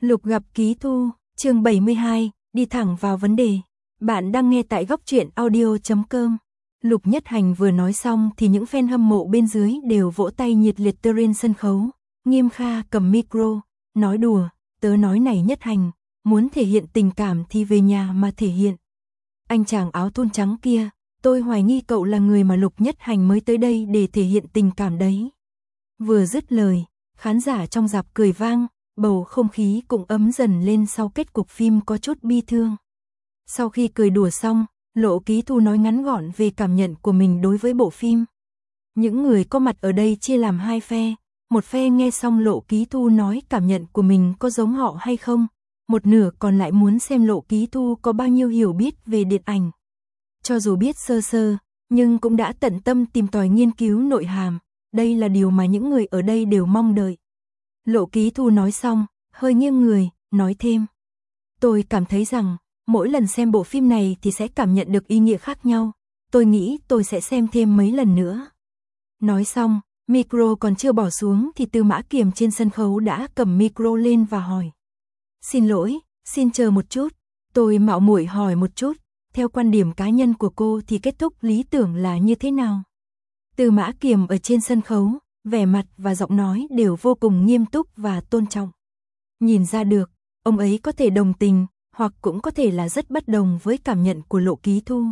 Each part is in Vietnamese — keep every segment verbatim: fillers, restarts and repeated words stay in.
Lục gặp Ký Thu, chương bảy mươi hai, đi thẳng vào vấn đề. Bạn đang nghe tại góc truyện audio chấm com. Lục Nhất Hành vừa nói xong thì những fan hâm mộ bên dưới đều vỗ tay nhiệt liệt trên sân khấu. Nghiêm Kha cầm micro, nói đùa, tớ nói này Nhất Hành, muốn thể hiện tình cảm thì về nhà mà thể hiện. Anh chàng áo thun trắng kia, tôi hoài nghi cậu là người mà Lục Nhất Hành mới tới đây để thể hiện tình cảm đấy. Vừa dứt lời, khán giả trong rạp cười vang, bầu không khí cũng ấm dần lên sau kết cục phim có chút bi thương. Sau khi cười đùa xong, Lộ Ký Thu nói ngắn gọn về cảm nhận của mình đối với bộ phim. Những người có mặt ở đây chia làm hai phe, một phe nghe xong Lộ Ký Thu nói cảm nhận của mình có giống họ hay không, một nửa còn lại muốn xem Lộ Ký Thu có bao nhiêu hiểu biết về điện ảnh. Cho dù biết sơ sơ, nhưng cũng đã tận tâm tìm tòi nghiên cứu nội hàm, đây là điều mà những người ở đây đều mong đợi. Lộ Ký Thu nói xong, hơi nghiêng người, nói thêm. Tôi cảm thấy rằng, mỗi lần xem bộ phim này thì sẽ cảm nhận được ý nghĩa khác nhau, tôi nghĩ tôi sẽ xem thêm mấy lần nữa. Nói xong, micro còn chưa bỏ xuống thì Tư Mã Kiềm trên sân khấu đã cầm micro lên và hỏi. Xin lỗi, xin chờ một chút, tôi mạo muội hỏi một chút, theo quan điểm cá nhân của cô thì kết thúc lý tưởng là như thế nào? Tư Mã Kiềm ở trên sân khấu, vẻ mặt và giọng nói đều vô cùng nghiêm túc và tôn trọng. Nhìn ra được, ông ấy có thể đồng tình, hoặc cũng có thể là rất bất đồng với cảm nhận của Lộ Ký Thu.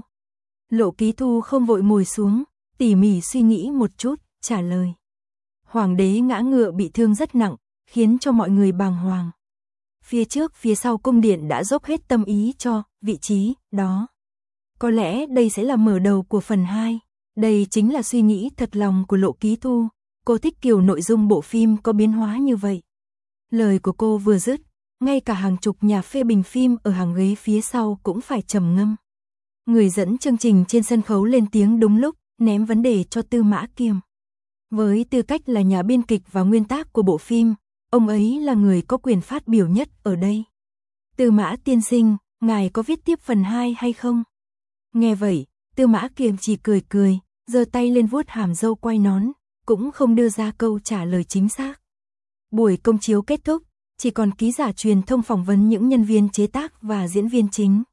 Lộ Ký Thu không vội ngồi xuống, tỉ mỉ suy nghĩ một chút, trả lời. Hoàng đế ngã ngựa bị thương rất nặng, khiến cho mọi người bàng hoàng. Phía trước phía sau cung điện đã dốc hết tâm ý cho vị trí đó. Có lẽ đây sẽ là mở đầu của phần hai. Đây chính là suy nghĩ thật lòng của Lộ Ký Thu. Cô thích kiểu nội dung bộ phim có biến hóa như vậy. Lời của cô vừa dứt, ngay cả hàng chục nhà phê bình phim ở hàng ghế phía sau cũng phải trầm ngâm. Người dẫn chương trình trên sân khấu lên tiếng đúng lúc, ném vấn đề cho Tư Mã Kiềm. Với tư cách là nhà biên kịch và nguyên tác của bộ phim, ông ấy là người có quyền phát biểu nhất ở đây. Tư Mã tiên sinh, ngài có viết tiếp phần hai hay không? Nghe vậy, Tư Mã Kiềm chỉ cười cười, giơ tay lên vuốt hàm râu quay nón, cũng không đưa ra câu trả lời chính xác. Buổi công chiếu kết thúc, chỉ còn ký giả truyền thông phỏng vấn những nhân viên chế tác và diễn viên chính.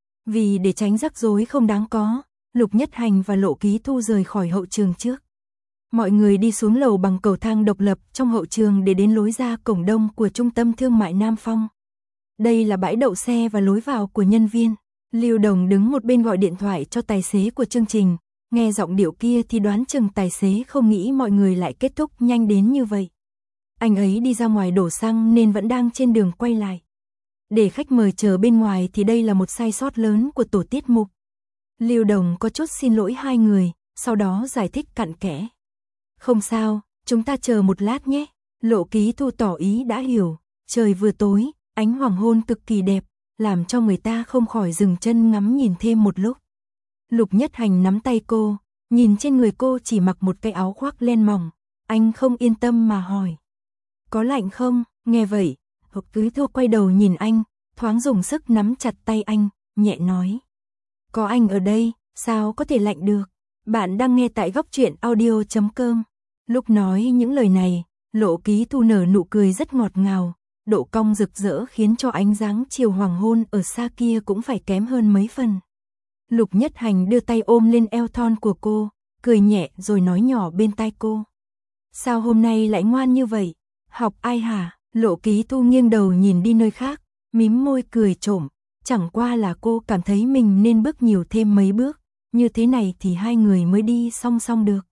Vì để tránh rắc rối không đáng có, Lục Nhất Hành và Lộ Ký Thu rời khỏi hậu trường trước. Mọi người đi xuống lầu bằng cầu thang độc lập trong hậu trường để đến lối ra cổng đông của trung tâm thương mại Nam Phong. Đây là bãi đậu xe và lối vào của nhân viên. Lưu Đồng đứng một bên gọi điện thoại cho tài xế của chương trình. Nghe giọng điệu kia thì đoán chừng tài xế không nghĩ mọi người lại kết thúc nhanh đến như vậy. Anh ấy đi ra ngoài đổ xăng nên vẫn đang trên đường quay lại. Để khách mời chờ bên ngoài thì đây là một sai sót lớn của tổ tiết mục. Lưu Đồng có chút xin lỗi hai người, sau đó giải thích cặn kẽ. Không sao, chúng ta chờ một lát nhé. Lộ Ký Thu tỏ ý đã hiểu. Trời vừa tối, ánh hoàng hôn cực kỳ đẹp, làm cho người ta không khỏi dừng chân ngắm nhìn thêm một lúc. Lục Nhất Hành nắm tay cô, nhìn trên người cô chỉ mặc một cái áo khoác len mỏng. Anh không yên tâm mà hỏi. Có lạnh không? Nghe vậy, Lục Ký Thu quay đầu nhìn anh, thoáng dùng sức nắm chặt tay anh, nhẹ nói. Có anh ở đây, sao có thể lạnh được? Bạn đang nghe tại góc truyện audio chấm com. Lúc nói những lời này, Lộ Ký Thu nở nụ cười rất ngọt ngào, độ cong rực rỡ khiến cho ánh dáng chiều hoàng hôn ở xa kia cũng phải kém hơn mấy phần. Lục Nhất Hành đưa tay ôm lên eo thon của cô, cười nhẹ rồi nói nhỏ bên tai cô. Sao hôm nay lại ngoan như vậy? Học ai hả? Lộ Ký Thu nghiêng đầu nhìn đi nơi khác, mím môi cười trộm. Chẳng qua là cô cảm thấy mình nên bước nhiều thêm mấy bước, như thế này thì hai người mới đi song song được.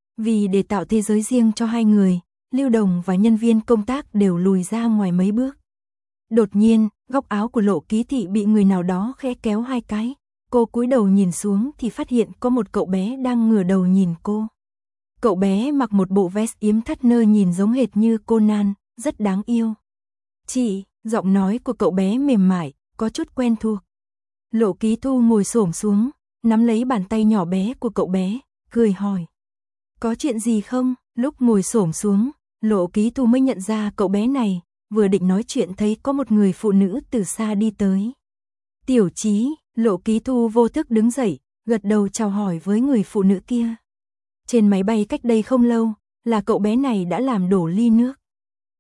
Vì để tạo thế giới riêng cho hai người, Lưu Đồng và nhân viên công tác đều lùi ra ngoài mấy bước. Đột nhiên, góc áo của Lộ Ký Thị bị người nào đó khẽ kéo hai cái. Cô cúi đầu nhìn xuống thì phát hiện có một cậu bé đang ngửa đầu nhìn cô. Cậu bé mặc một bộ vest yếm thắt nơ nhìn giống hệt như Conan, rất đáng yêu. Chị, giọng nói của cậu bé mềm mại, có chút quen thuộc. Lộ Ký Thu ngồi xổm xuống, nắm lấy bàn tay nhỏ bé của cậu bé, cười hỏi. Có chuyện gì không? Lúc ngồi xổm xuống, Lộ Ký Thu mới nhận ra cậu bé này, vừa định nói chuyện thấy có một người phụ nữ từ xa đi tới. Tiểu Chí, Lộ Ký Thu vô thức đứng dậy, gật đầu chào hỏi với người phụ nữ kia. Trên máy bay cách đây không lâu, là cậu bé này đã làm đổ ly nước.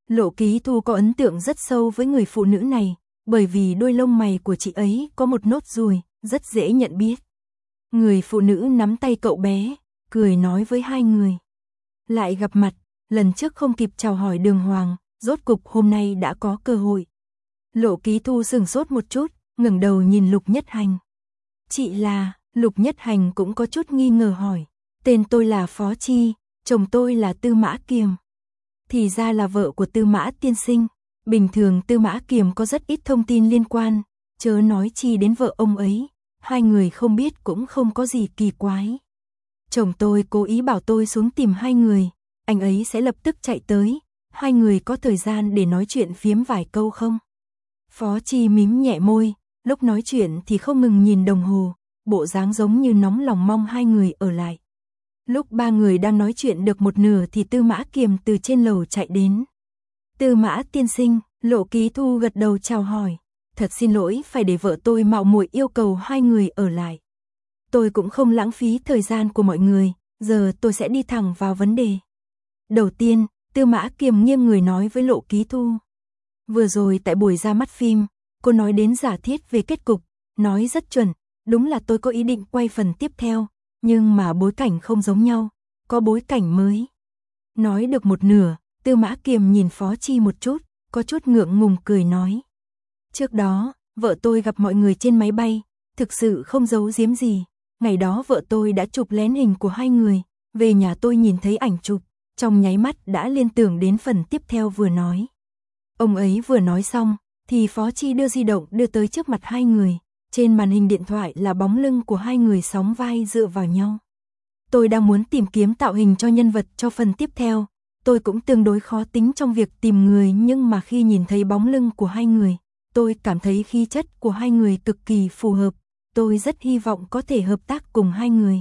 Lộ Ký Thu có ấn tượng rất sâu với người phụ nữ này, bởi vì đôi lông mày của chị ấy có một nốt ruồi, rất dễ nhận biết. Người phụ nữ nắm tay cậu bé, cười nói với hai người. Lại gặp mặt, lần trước không kịp chào hỏi đường hoàng, rốt cục hôm nay đã có cơ hội. Lộ Ký Thu sửng sốt một chút, ngẩng đầu nhìn Lục Nhất Hành. Chị là, Lục Nhất Hành cũng có chút nghi ngờ hỏi. Tên tôi là Phó Chi, chồng tôi là Tư Mã Kiềm. Thì ra là vợ của Tư Mã tiên sinh. Bình thường Tư Mã Kiềm có rất ít thông tin liên quan, chớ nói chi đến vợ ông ấy. Hai người không biết cũng không có gì kỳ quái. Chồng tôi cố ý bảo tôi xuống tìm hai người, anh ấy sẽ lập tức chạy tới. Hai người có thời gian để nói chuyện phiếm vài câu không? Phó Chi mím nhẹ môi, lúc nói chuyện thì không ngừng nhìn đồng hồ, bộ dáng giống như nóng lòng mong hai người ở lại. Lúc ba người đang nói chuyện được một nửa thì Tư Mã Kiềm từ trên lầu chạy đến. Tư Mã tiên sinh, Lộ Ký Thu gật đầu chào hỏi. Thật xin lỗi phải để vợ tôi mạo muội yêu cầu hai người ở lại. Tôi cũng không lãng phí thời gian của mọi người, giờ tôi sẽ đi thẳng vào vấn đề. Đầu tiên, Tư Mã Kiềm nghiêng người nói với Lộ Ký Thu. Vừa rồi tại buổi ra mắt phim, cô nói đến giả thiết về kết cục, nói rất chuẩn, đúng là tôi có ý định quay phần tiếp theo, nhưng mà bối cảnh không giống nhau, có bối cảnh mới. Nói được một nửa, Tư Mã Kiềm nhìn Phó Chi một chút, có chút ngượng ngùng cười nói. Trước đó, vợ tôi gặp mọi người trên máy bay, thực sự không giấu giếm gì. Ngày đó vợ tôi đã chụp lén hình của hai người, về nhà tôi nhìn thấy ảnh chụp, trong nháy mắt đã liên tưởng đến phần tiếp theo vừa nói. Ông ấy vừa nói xong, thì Phó Chi đưa di động đưa tới trước mặt hai người, trên màn hình điện thoại là bóng lưng của hai người sóng vai dựa vào nhau. Tôi đang muốn tìm kiếm tạo hình cho nhân vật cho phần tiếp theo, tôi cũng tương đối khó tính trong việc tìm người, nhưng mà khi nhìn thấy bóng lưng của hai người, tôi cảm thấy khí chất của hai người cực kỳ phù hợp, tôi rất hy vọng có thể hợp tác cùng hai người.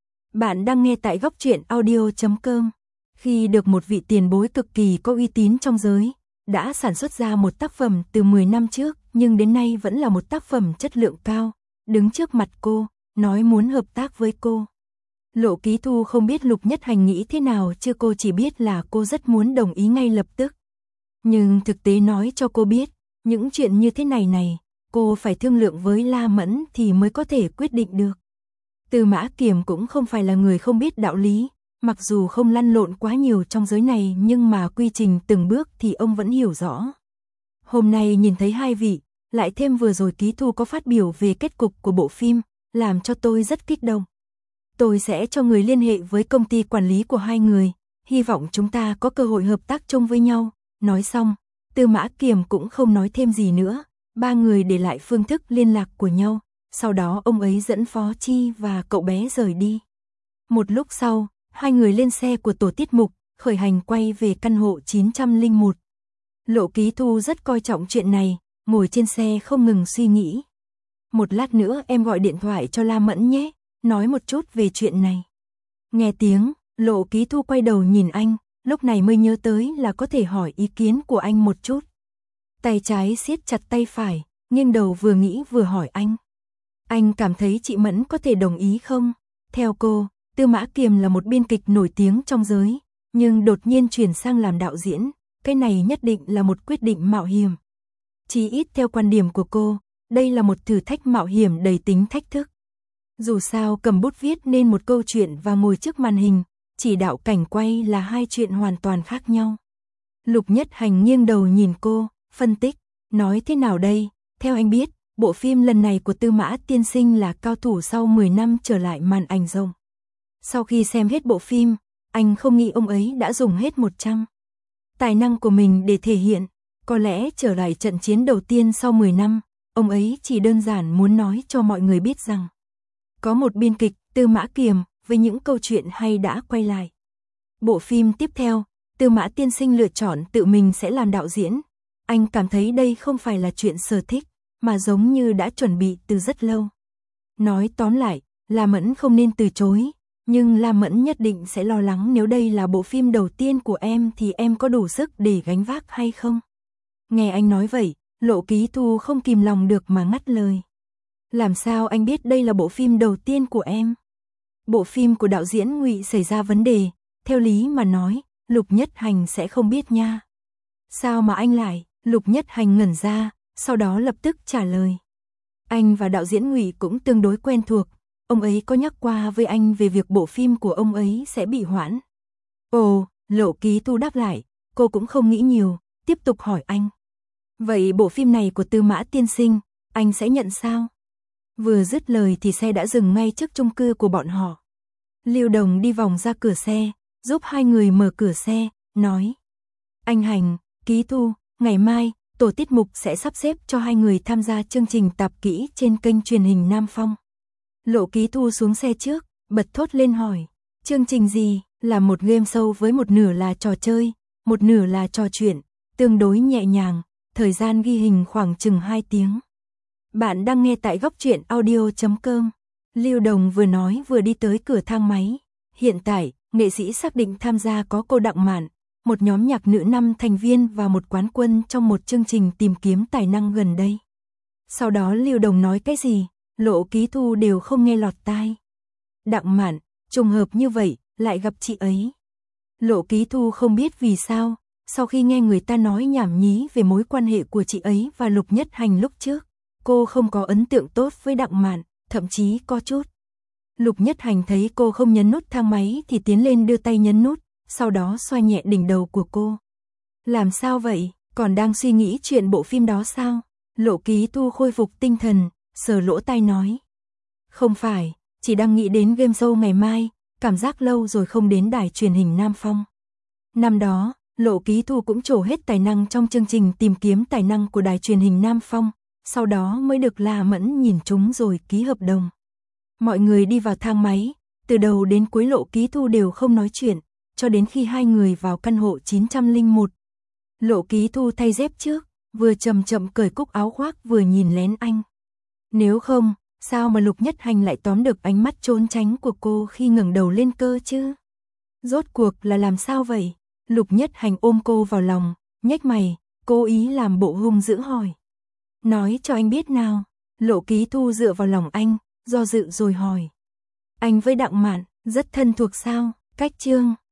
Bạn đang nghe tại góc truyện audio chấm com. Khi được một vị tiền bối cực kỳ có uy tín trong giới, đã sản xuất ra một tác phẩm từ mười năm trước, nhưng đến nay vẫn là một tác phẩm chất lượng cao, đứng trước mặt cô, nói muốn hợp tác với cô. Lộ Ký Thu không biết Lục Nhất Hành nghĩ thế nào, chứ cô chỉ biết là cô rất muốn đồng ý ngay lập tức. Nhưng thực tế nói cho cô biết, những chuyện như thế này này, cô phải thương lượng với La Mẫn thì mới có thể quyết định được. Tư Mã Kiềm cũng không phải là người không biết đạo lý, mặc dù không lăn lộn quá nhiều trong giới này nhưng mà quy trình từng bước thì ông vẫn hiểu rõ. Hôm nay nhìn thấy hai vị, lại thêm vừa rồi Ký Thu có phát biểu về kết cục của bộ phim, làm cho tôi rất kích động. Tôi sẽ cho người liên hệ với công ty quản lý của hai người, hy vọng chúng ta có cơ hội hợp tác chung với nhau. Nói xong, Tư Mã Kiềm cũng không nói thêm gì nữa, ba người để lại phương thức liên lạc của nhau, sau đó ông ấy dẫn Phó Chi và cậu bé rời đi. Một lúc sau, hai người lên xe của tổ tiết mục, khởi hành quay về căn hộ chín không một. Lộ Ký Thu rất coi trọng chuyện này, ngồi trên xe không ngừng suy nghĩ. Một lát nữa em gọi điện thoại cho La Mẫn nhé, nói một chút về chuyện này. Nghe tiếng, Lộ Ký Thu quay đầu nhìn anh, lúc này mới nhớ tới là có thể hỏi ý kiến của anh một chút. Tay trái siết chặt tay phải, nghiêng đầu vừa nghĩ vừa hỏi anh. Anh cảm thấy chị Mẫn có thể đồng ý không? Theo cô, Tư Mã Kiềm là một biên kịch nổi tiếng trong giới, nhưng đột nhiên chuyển sang làm đạo diễn, cái này nhất định là một quyết định mạo hiểm. Chỉ ít theo quan điểm của cô, đây là một thử thách mạo hiểm đầy tính thách thức. Dù sao cầm bút viết nên một câu chuyện và ngồi trước màn hình, chỉ đạo cảnh quay là hai chuyện hoàn toàn khác nhau. Lục Nhất Hành nghiêng đầu nhìn cô, phân tích, nói thế nào đây? Theo anh biết, bộ phim lần này của Tư Mã tiên sinh là cao thủ sau mười năm trở lại màn ảnh rộng. Sau khi xem hết bộ phim, anh không nghĩ ông ấy đã dùng hết một trăm tài năng của mình để thể hiện, có lẽ trở lại trận chiến đầu tiên sau mười năm, ông ấy chỉ đơn giản muốn nói cho mọi người biết rằng có một biên kịch, Tư Mã Kiềm, với những câu chuyện hay đã quay lại. Bộ phim tiếp theo, Tư Mã tiên sinh lựa chọn tự mình sẽ làm đạo diễn. Anh cảm thấy đây không phải là chuyện sở thích, mà giống như đã chuẩn bị từ rất lâu. Nói tóm lại, La Mẫn không nên từ chối, nhưng La Mẫn nhất định sẽ lo lắng nếu đây là bộ phim đầu tiên của em thì em có đủ sức để gánh vác hay không. Nghe anh nói vậy, Lộ Ký Thu không kìm lòng được mà ngắt lời. Làm sao anh biết đây là bộ phim đầu tiên của em? Bộ phim của đạo diễn Ngụy xảy ra vấn đề, theo lý mà nói, Lục Nhất Hành sẽ không biết nha. Sao mà anh lại? Lục Nhất Hành ngẩn ra, sau đó lập tức trả lời. Anh và đạo diễn Ngụy cũng tương đối quen thuộc, ông ấy có nhắc qua với anh về việc bộ phim của ông ấy sẽ bị hoãn. Ồ, Lộ Ký Tu đáp lại, cô cũng không nghĩ nhiều, tiếp tục hỏi anh. Vậy bộ phim này của Tư Mã tiên sinh, anh sẽ nhận sao? Vừa dứt lời thì xe đã dừng ngay trước chung cư của bọn họ. Lưu Đồng đi vòng ra cửa xe, giúp hai người mở cửa xe, nói. Anh Hành, Ký Tu, ngày mai, tổ tiết mục sẽ sắp xếp cho hai người tham gia chương trình tạp kỹ trên kênh truyền hình Nam Phong. Lộ Ký Tu xuống xe trước, bật thốt lên hỏi. Chương trình gì? Là một game show với một nửa là trò chơi, một nửa là trò chuyện, tương đối nhẹ nhàng, thời gian ghi hình khoảng chừng hai tiếng. Bạn đang nghe tại góc truyện audio chấm com. Lưu Đồng vừa nói vừa đi tới cửa thang máy. Hiện tại, nghệ sĩ xác định tham gia có cô Đặng Mạn, một nhóm nhạc nữ năm thành viên và một quán quân trong một chương trình tìm kiếm tài năng gần đây. Sau đó Lưu Đồng nói cái gì, Lộ Ký Tu đều không nghe lọt tai. Đặng Mạn, trùng hợp như vậy, lại gặp chị ấy. Lộ Ký Tu không biết vì sao, sau khi nghe người ta nói nhảm nhí về mối quan hệ của chị ấy và Lục Nhất Hành lúc trước, cô không có ấn tượng tốt với Đặng Mạn, thậm chí có chút. Lục Nhất Hành thấy cô không nhấn nút thang máy thì tiến lên đưa tay nhấn nút, sau đó xoa nhẹ đỉnh đầu của cô. Làm sao vậy, còn đang suy nghĩ chuyện bộ phim đó sao? Lộ Ký Tu khôi phục tinh thần, sờ lỗ tai nói. Không phải, chỉ đang nghĩ đến game show ngày mai, cảm giác lâu rồi không đến đài truyền hình Nam Phong. Năm đó, Lộ Ký Tu cũng trổ hết tài năng trong chương trình tìm kiếm tài năng của đài truyền hình Nam Phong, sau đó mới được La Mẫn nhìn trúng rồi ký hợp đồng. Mọi người đi vào thang máy, từ đầu đến cuối Lộ Ký Tu đều không nói chuyện, cho đến khi hai người vào căn hộ chín không một. Lộ Ký Tu thay dép trước, vừa chậm chậm cởi cúc áo khoác vừa nhìn lén anh. Nếu không, sao mà Lục Nhất Hành lại tóm được ánh mắt trốn tránh của cô khi ngẩng đầu lên cơ chứ? Rốt cuộc là làm sao vậy? Lục Nhất Hành ôm cô vào lòng, nhếch mày, cố ý làm bộ hung dữ hỏi. Nói cho anh biết nào. Lộ Ký Tu dựa vào lòng anh, do dự rồi hỏi. Anh với Đặng Mạn rất thân thuộc sao? Cách chương